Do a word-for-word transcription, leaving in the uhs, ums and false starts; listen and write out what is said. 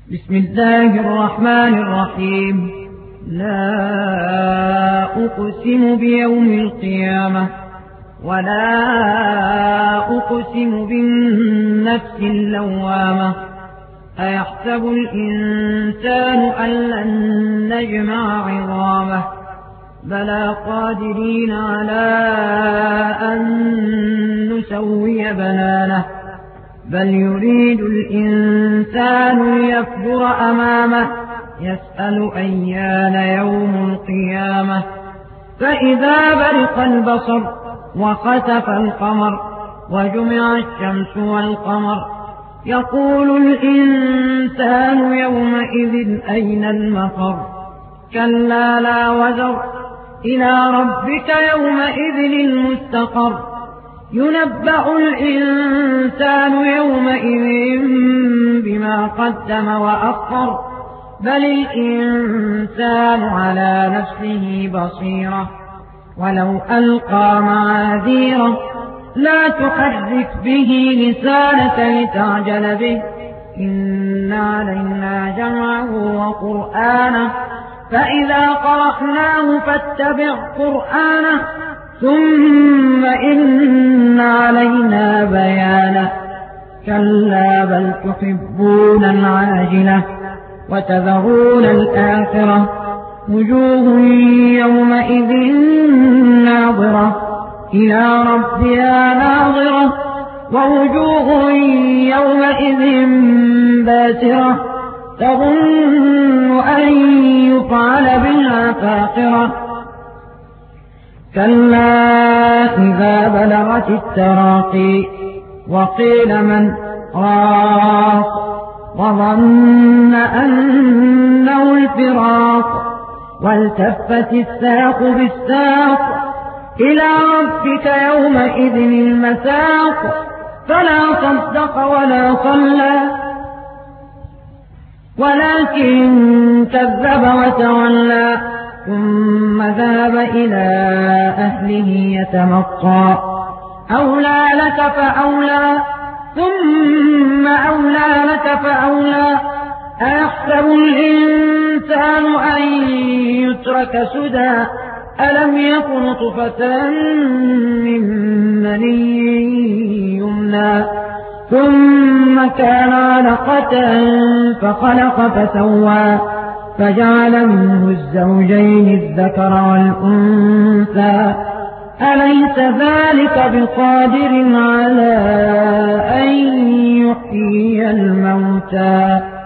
بسم الله الرحمن الرحيم. لا أقسم بيوم القيامة ولا أقسم بالنفس اللوامة. أيحسب الإنسان أن لن نجمع عظامه بلى قادرين على أن نسوي بنانه بل يريد الإنسان ليكفر أمامه يسأل أيان يوم القيامة. فإذا برق البصر وخسف القمر وجمع الشمس والقمر يقول الإنسان يومئذ أين المفر كلا لا وزر إلى ربك يومئذ المستقر. ينبأ الإنسان يومئذ بما قدم وأخر بل الإنسان على نفسه بصيرة ولو ألقى معاذيره لا تحرك به لسانك لتعجل به إن علينا جمعه وقرآنه فإذا قرأناه فاتبع قرآنه ثم إن علينا بيانه. كلا بل تحبون العاجلة وتذرون الآخرة وجوه يومئذ ناظرة إلى ربها ناظرة ووجوه يومئذ باسرة تظن أن يفعل بها فاقرة. كلا إذا بلغت التراقي وقيل من راق وظن أنه الفراق والتفت الساق بالساق إلى ربك يومئذ المساق. فلا صدق ولا صلى ولكن كذب وتولى ثم ذهب إلى أهله يتمطى أولى لك فأولى ثم أولى لك فأولى. أيحسب الإنسان أن يترك سدى ألم يكن نطفة من مني يمنى ثم كان علقة فخلق فسوى فجعل منه الزوجين الذكر والأنثى أليس ذلك بقادر على أن يحيي الموتى